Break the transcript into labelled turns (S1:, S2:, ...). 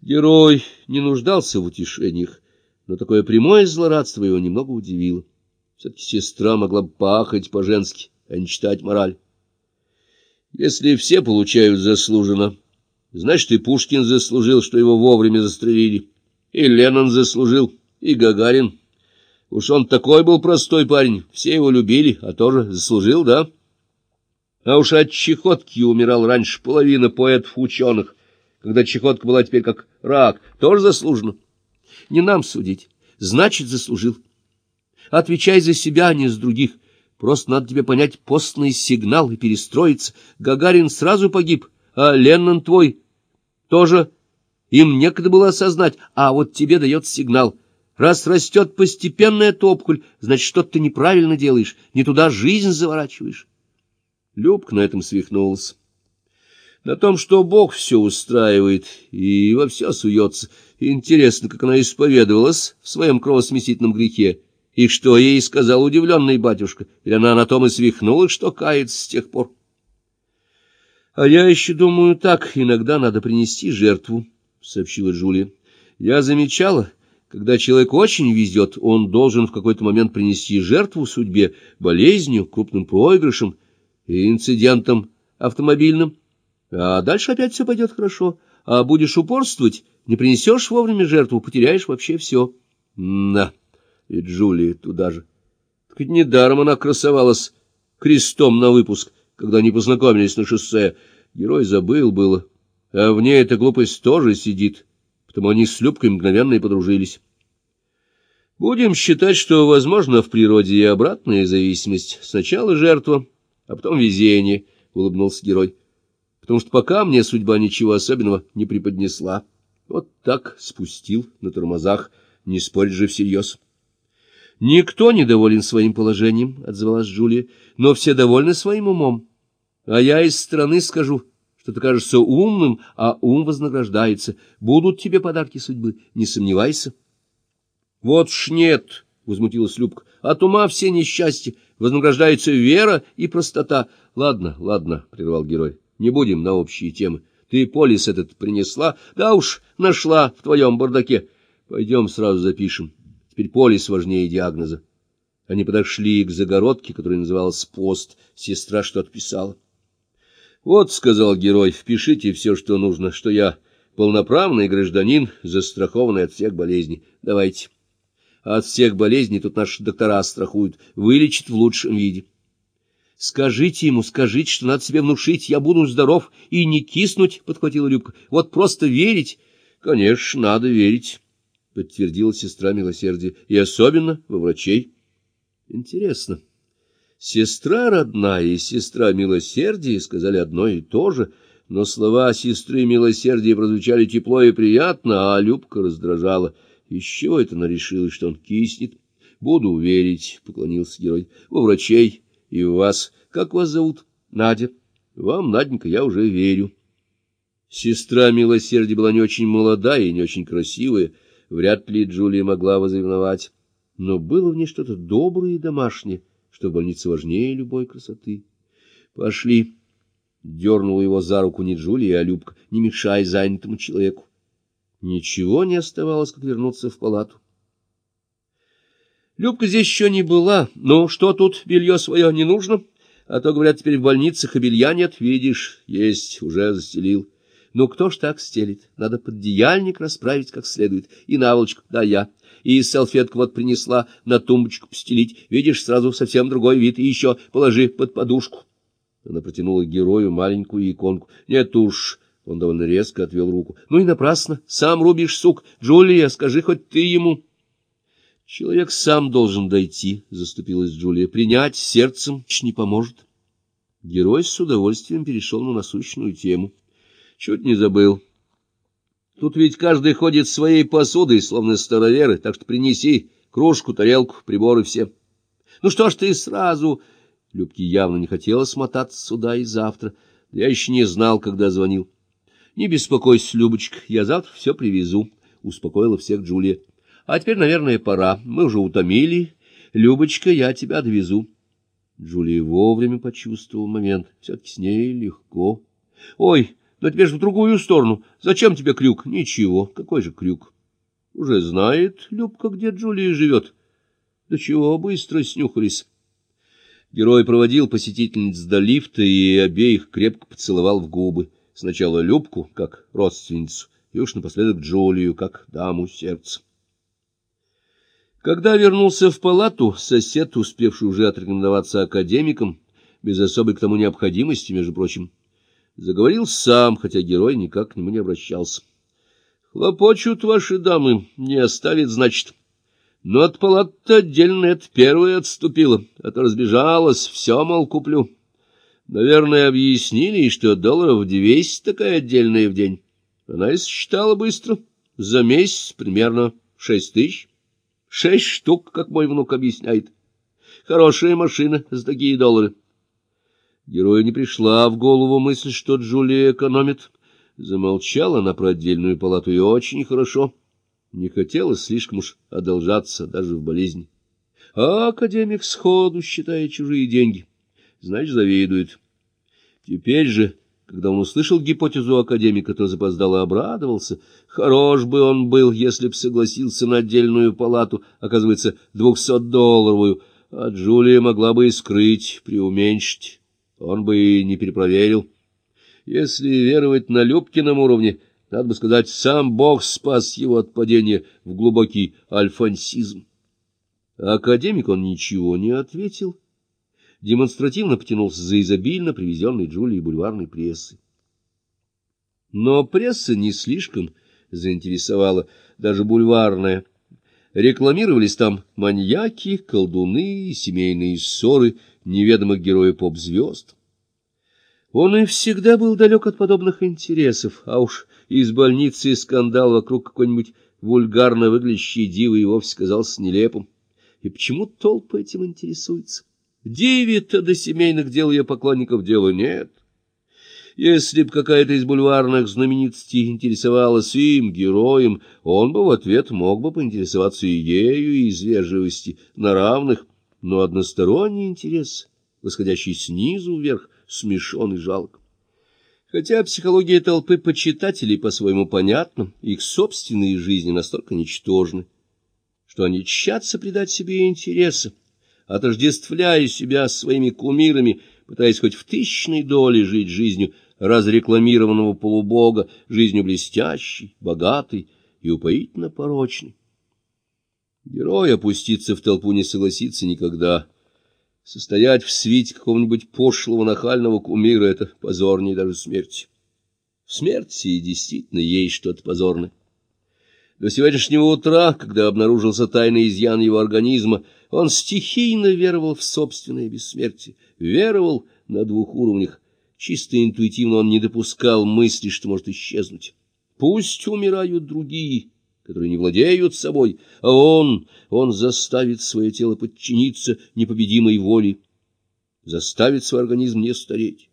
S1: Герой не нуждался в утешениях, но такое прямое злорадство его немного удивило. Все-таки сестра могла бы поахать по-женски, а не читать мораль. Если все получают заслуженно, значит, и Пушкин заслужил, что его вовремя застрелили, и Леннон заслужил, и Гагарин. Уж он такой был простой парень, все его любили, а тоже заслужил, да? А уж от чехотки умирал раньше половина поэтов-ученых, когда чехотка была теперь как рак, тоже заслуженно. Не нам судить, значит, заслужил. Отвечай за себя, а не за других. Просто надо тебе понять постный сигнал и перестроиться. Гагарин сразу погиб, а Леннон твой тоже им некогда было осознать, а вот тебе дает сигнал. Раз растет постепенная опухоль, значит, что-то ты неправильно делаешь, не туда жизнь заворачиваешь. Любка на этом свихнулась. На том, что Бог все устраивает и во все суется. Интересно, как она исповедовалась в своем кровосмесительном грехе. И что ей сказал удивленный батюшка? Или она на том и свихнулась, что кается с тех пор? — А я еще думаю так, иногда надо принести жертву, — сообщила Джулия. — Я замечала, когда человек очень везет, он должен в какой-то момент принести жертву судьбе, болезнью, крупным проигрышем и инцидентом автомобильным. А дальше опять все пойдет хорошо. А будешь упорствовать, не принесешь вовремя жертву, потеряешь вообще все. Да. И Джулия туда же. Так ведь недаром она красовалась крестом на выпуск, когда они познакомились на шоссе. Герой забыл было. А в ней эта глупость тоже сидит, потому они с Любкой мгновенно и подружились. Будем считать, что, возможно, в природе и обратная зависимость. Сначала жертва, а потом везение, — улыбнулся герой. Потому что пока мне судьба ничего особенного не преподнесла. Вот так спустил на тормозах, не спорить же всерьез. — Никто не доволен своим положением, — отзывалась Джулия, — но все довольны своим умом. А я из стороны скажу, что ты кажешься умным, а ум вознаграждается. Будут тебе подарки судьбы, не сомневайся. — Вот ж нет, — возмутилась Любка, — от ума все несчастья, вознаграждается вера и простота. — Ладно, ладно, — прервал герой, — не будем на общие темы. Ты полис этот принесла? Да уж, нашла в твоем бардаке. Пойдем сразу запишем. Теперь полис важнее диагноза. Они подошли к загородке, которая называлась пост. Сестра что-то писала. — Вот, — сказал герой, — впишите все, что нужно, что я полноправный гражданин, застрахованный от всех болезней. Давайте. От всех болезней тут наши доктора страхуют. Вылечат в лучшем виде. — Скажите ему, скажите, что надо себе внушить, я буду здоров и не киснуть, — подхватила Любка. — Вот просто верить. — Конечно, надо верить, — подтвердила сестра милосердия, — и особенно во врачей. Интересно. Сестра родная и сестра милосердия сказали одно и то же, но слова сестры милосердия прозвучали тепло и приятно, а Любка раздражала. Из чего это она решила, что он киснет? — Буду верить, — поклонился герой, — во врачей и в вас. Как вас зовут? — Надя. — Вам, Наденька, я уже верю. Сестра милосердия была не очень молодая и не очень красивая, вряд ли Джулия могла возревновать, но было в ней что-то доброе и домашнее, что в больнице важнее любой красоты. — Пошли, — дернула его за руку не Джулия, а Любка, — не мешай занятому человеку. Ничего не оставалось, как вернуться в палату. Любка здесь еще не была. Ну, что тут, белье свое не нужно? А то, говорят, теперь в больницах и белья нет. Видишь, есть, уже застелил. Ну, кто ж так стелит? Надо поддеяльник расправить как следует. И наволочку, да, я. И салфетку вот принесла на тумбочку постелить. Видишь, сразу совсем другой вид. И еще положи под подушку. Она протянула герою маленькую иконку. Нет уж, он довольно резко отвел руку. Ну и напрасно, сам рубишь сук. Джулия, скажи хоть ты ему. Человек сам должен дойти, — заступилась Джулия. Принять сердцем не поможет. Герой с удовольствием перешел на насущную тему. Чуть не забыл. Тут ведь каждый ходит своей посудой, словно староверы, так что принеси кружку, тарелку, приборы все. Ну что ж ты сразу... Любке явно не хотелось мотаться сюда и завтра. Я еще не знал, когда звонил. Не беспокойся, Любочка, я завтра все привезу, — успокоила всех Джулия. А теперь, наверное, пора. Мы уже утомили. Любочка, я тебя довезу. Джулия вовремя почувствовал момент. Все-таки с ней легко. Ой, Но теперь же в другую сторону. Зачем тебе крюк? Ничего. Какой же крюк? Уже знает Любка, где Джулия живет. Да чего быстро снюхались. Герой проводил посетительниц до лифта и обеих крепко поцеловал в губы. Сначала Любку, как родственницу, и уж напоследок Джулию, как даму сердца. Когда вернулся в палату, сосед, успевший уже отрекомендоваться академиком, без особой к тому необходимости, между прочим, заговорил сам, хотя герой никак к нему не обращался. — Хлопочут ваши дамы, не оставит, значит. Но от палаты отдельно это первая отступила, а то разбежалась, все, мол, куплю. Наверное, объяснили, что $200 такая отдельная в день. Она и сосчитала быстро. За месяц примерно 6 тысяч. 6 штук, как мой внук объясняет. Хорошая машина за такие $. Герою не пришла в голову мысль, что Джулия экономит. Замолчала она про отдельную палату, и очень хорошо. Не хотелось слишком уж одолжаться даже в болезни. А академик сходу считает чужие деньги. Значит, завидует. Теперь же, когда он услышал гипотезу академика, то запоздало обрадовался. Хорош бы он был, если б согласился на отдельную палату, оказывается, $200, а Джулия могла бы и скрыть, преуменьшить. Он бы и не перепроверил. Если веровать на Любкином уровне, надо бы сказать, сам Бог спас его от падения в глубокий альфонсизм. А академик он ничего не ответил. Демонстративно потянулся за изобильно привезенной Джулией бульварной прессой. Но пресса не слишком заинтересовала, даже бульварная. Рекламировались там маньяки, колдуны, семейные ссоры неведомых героев поп-звезд. Он и всегда был далек от подобных интересов, а уж из больницы скандал вокруг какой-нибудь вульгарно выглядящей дивы и вовсе казался нелепым. И почему толпы этим интересуются? Диве-то до семейных дел ее поклонников дела нет. Если б какая-то из бульварных знаменитостей интересовалась им, героем, он бы в ответ мог бы поинтересоваться и ею, из вежливости, на равных, но односторонний интерес, восходящий снизу вверх, смешон и жалок. Хотя психология толпы почитателей по-своему понятна, их собственные жизни настолько ничтожны, что они тщатся придать себе интереса, отождествляя себя своими кумирами, пытаясь хоть в тысячной доле жить жизнью разрекламированного полубога, жизнью блестящей, богатой и упоительно порочной. Герой опуститься в толпу не согласится никогда. Состоять в свите какого-нибудь пошлого нахального кумира — это позорнее даже смерти. В смерти действительно есть что-то позорное. До сегодняшнего утра, когда обнаружился тайный изъян его организма, он стихийно веровал в собственное бессмертие, веровал на 2 уровнях. Чисто интуитивно он не допускал мысли, что может исчезнуть. Пусть умирают другие, которые не владеют собой, а он заставит свое тело подчиниться непобедимой воле, заставит свой организм не стареть.